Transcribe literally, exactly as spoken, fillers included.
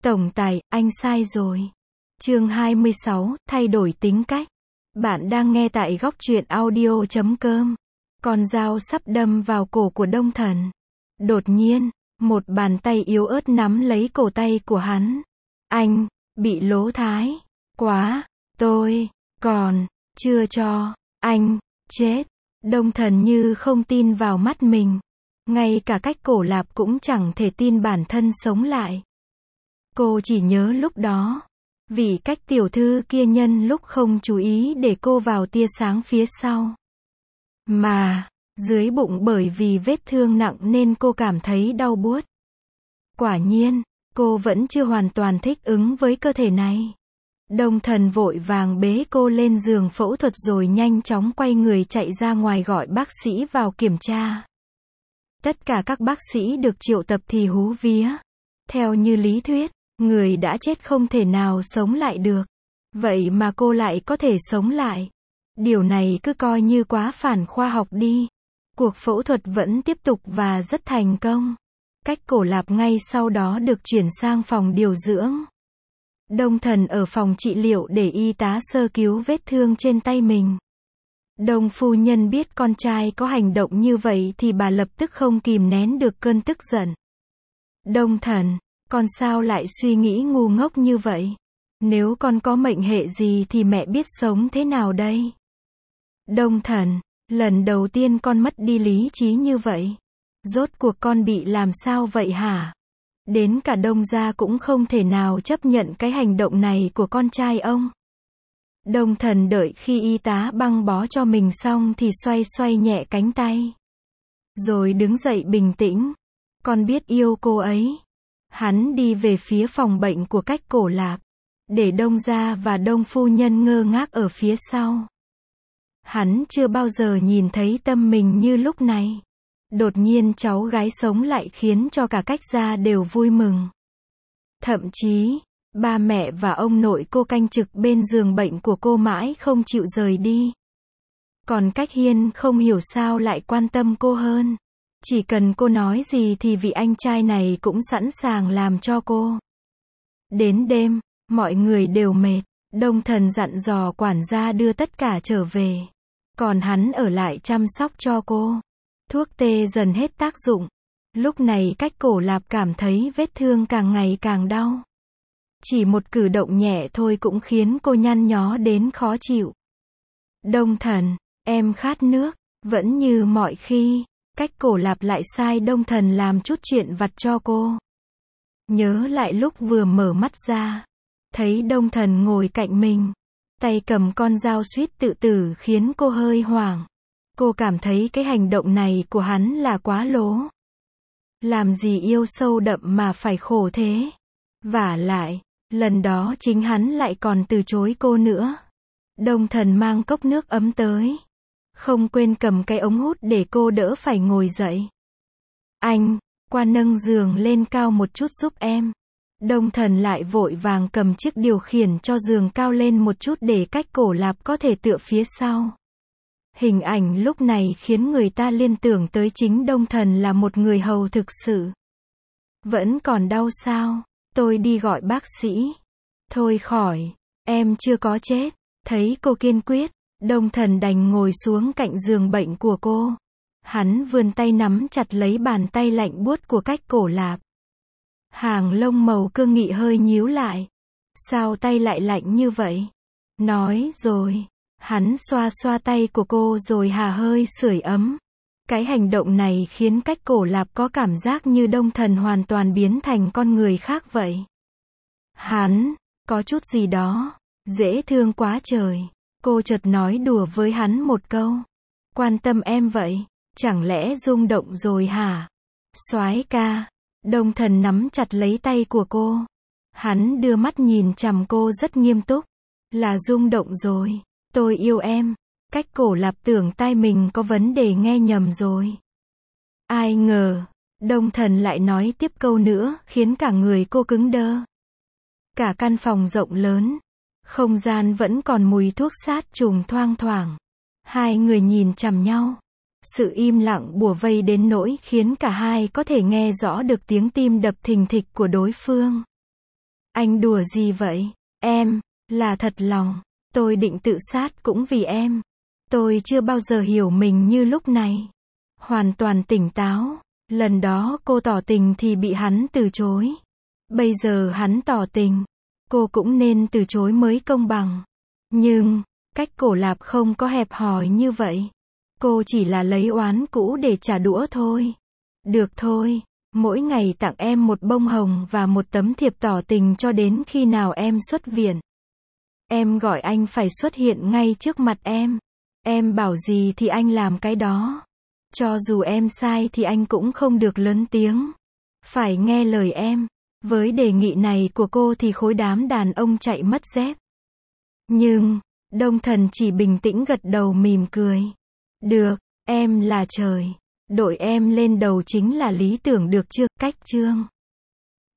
Tổng tài, anh sai rồi. Chương hai mươi sáu, thay đổi tính cách. Bạn đang nghe tại góc truyện audio chấm com. Con dao sắp đâm vào cổ của Đông Thần. Đột nhiên, một bàn tay yếu ớt nắm lấy cổ tay của hắn. Anh, bị lố thái. Quá, tôi, còn, chưa cho, anh, chết. Đông Thần như không tin vào mắt mình. Ngay cả Cách Cổ Lạp cũng chẳng thể tin bản thân sống lại. Cô chỉ nhớ lúc đó, vì Cách tiểu thư kia nhân lúc không chú ý để cô vào tia sáng phía sau. Mà, dưới bụng bởi vì vết thương nặng nên cô cảm thấy đau buốt. Quả nhiên, cô vẫn chưa hoàn toàn thích ứng với cơ thể này. Đông Thần vội vàng bế cô lên giường phẫu thuật rồi nhanh chóng quay người chạy ra ngoài gọi bác sĩ vào kiểm tra. Tất cả các bác sĩ được triệu tập thì hú vía. Theo như lý thuyết, người đã chết không thể nào sống lại được. Vậy mà cô lại có thể sống lại. Điều này cứ coi như quá phản khoa học đi. Cuộc phẫu thuật vẫn tiếp tục và rất thành công. Cách Cổ Lạp ngay sau đó được chuyển sang phòng điều dưỡng. Đông Thần ở phòng trị liệu để y tá sơ cứu vết thương trên tay mình. Đông phu nhân biết con trai có hành động như vậy thì bà lập tức không kìm nén được cơn tức giận. Đông Thần, con sao lại suy nghĩ ngu ngốc như vậy? Nếu con có mệnh hệ gì thì mẹ biết sống thế nào đây? Đông Thần, lần đầu tiên con mất đi lý trí như vậy. Rốt cuộc con bị làm sao vậy hả? Đến cả Đông gia cũng không thể nào chấp nhận cái hành động này của con trai ông. Đông Thần đợi khi y tá băng bó cho mình xong thì xoay xoay nhẹ cánh tay. Rồi đứng dậy bình tĩnh. Con biết yêu cô ấy. Hắn đi về phía phòng bệnh của Cách Cổ Lạp. Để Đông gia và Đông phu nhân ngơ ngác ở phía sau. Hắn chưa bao giờ nhìn thấy tâm mình như lúc này. Đột nhiên cháu gái sống lại khiến cho cả Cách gia đều vui mừng. Thậm chí, ba mẹ và ông nội cô canh trực bên giường bệnh của cô mãi không chịu rời đi. Còn Cách Hiên không hiểu sao lại quan tâm cô hơn. Chỉ cần cô nói gì thì vị anh trai này cũng sẵn sàng làm cho cô. Đến đêm, mọi người đều mệt. Đông Thần dặn dò quản gia đưa tất cả trở về. Còn hắn ở lại chăm sóc cho cô. Thuốc tê dần hết tác dụng. Lúc này Cách Cổ Lạp cảm thấy vết thương càng ngày càng đau. Chỉ một cử động nhẹ thôi cũng khiến cô nhăn nhó đến khó chịu. Đông Thần, em khát nước. Vẫn như mọi khi, Cách Cổ Lạp lại sai Đông Thần làm chút chuyện vặt cho cô. Nhớ lại lúc vừa mở mắt ra, thấy Đông Thần ngồi cạnh mình, tay cầm con dao suýt tự tử khiến cô hơi hoảng. Cô cảm thấy cái hành động này của hắn là quá lố. Làm gì yêu sâu đậm mà phải khổ thế. Vả lại, lần đó chính hắn lại còn từ chối cô nữa. Đông Thần mang cốc nước ấm tới. Không quên cầm cái ống hút để cô đỡ phải ngồi dậy. Anh, qua nâng giường lên cao một chút giúp em. Đông Thần lại vội vàng cầm chiếc điều khiển cho giường cao lên một chút để Cách Cổ Lạp có thể tựa phía sau. Hình ảnh lúc này khiến người ta liên tưởng tới chính Đông Thần là một người hầu thực sự. Vẫn còn đau sao? Tôi đi gọi bác sĩ. Thôi khỏi, em chưa có chết. Thấy cô kiên quyết, Đông Thần đành ngồi xuống cạnh giường bệnh của cô. Hắn vươn tay nắm chặt lấy bàn tay lạnh buốt của Cách Cổ Lạp. Hàng lông màu cương nghị hơi nhíu lại. Sao tay lại lạnh như vậy? Nói rồi. Hắn xoa xoa tay của cô rồi hà hơi sưởi ấm. Cái hành động này khiến Cách Cổ Lạp có cảm giác như Đông Thần hoàn toàn biến thành con người khác vậy. Hắn, có chút gì đó, dễ thương quá trời. Cô chợt nói đùa với hắn một câu. Quan tâm em vậy, chẳng lẽ rung động rồi hả? Soái ca. Đông Thần nắm chặt lấy tay của cô. Hắn đưa mắt nhìn chằm cô rất nghiêm túc. Là rung động rồi. Tôi yêu em. Cách Cổ Lạp tưởng tai mình có vấn đề nghe nhầm rồi. Ai ngờ, Đông Thần lại nói tiếp câu nữa, khiến cả người cô cứng đơ. Cả căn phòng rộng lớn, không gian vẫn còn mùi thuốc sát trùng thoang thoảng. Hai người nhìn chằm nhau. Sự im lặng bủa vây đến nỗi khiến cả hai có thể nghe rõ được tiếng tim đập thình thịch của đối phương. Anh đùa gì vậy? Em, là thật lòng. Tôi định tự sát cũng vì em. Tôi chưa bao giờ hiểu mình như lúc này. Hoàn toàn tỉnh táo. Lần đó cô tỏ tình thì bị hắn từ chối. Bây giờ hắn tỏ tình. Cô cũng nên từ chối mới công bằng. Nhưng, cách Cổ Lạp không có hẹp hòi như vậy. Cô chỉ là lấy oán cũ để trả đũa thôi. Được thôi, mỗi ngày tặng em một bông hồng và một tấm thiệp tỏ tình cho đến khi nào em xuất viện. Em gọi anh phải xuất hiện ngay trước mặt em. Em bảo gì thì anh làm cái đó. Cho dù em sai thì anh cũng không được lớn tiếng. Phải nghe lời em. Với đề nghị này của cô thì khối đám đàn ông chạy mất dép. Nhưng, Đông Thần chỉ bình tĩnh gật đầu mỉm cười. Được, em là trời. Đội em lên đầu chính là lý tưởng được chưa? Cách chương